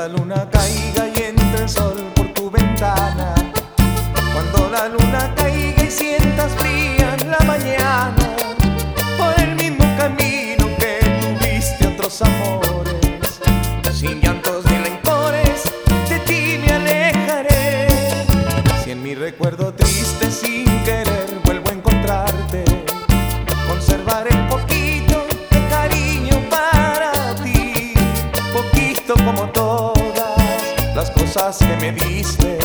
luna caiga y entre el sol por tu ventana, cuando la luna caiga y sientas fría en la mañana, por el mismo camino que tuviste otros amores, sin llantos ni rencores, de ti me alejaré. Si en mi recuerdo triste sin querer vuelvo a encontrarte, conservaré un poquito de cariño para ti, poquito como todas las cosas que me diste.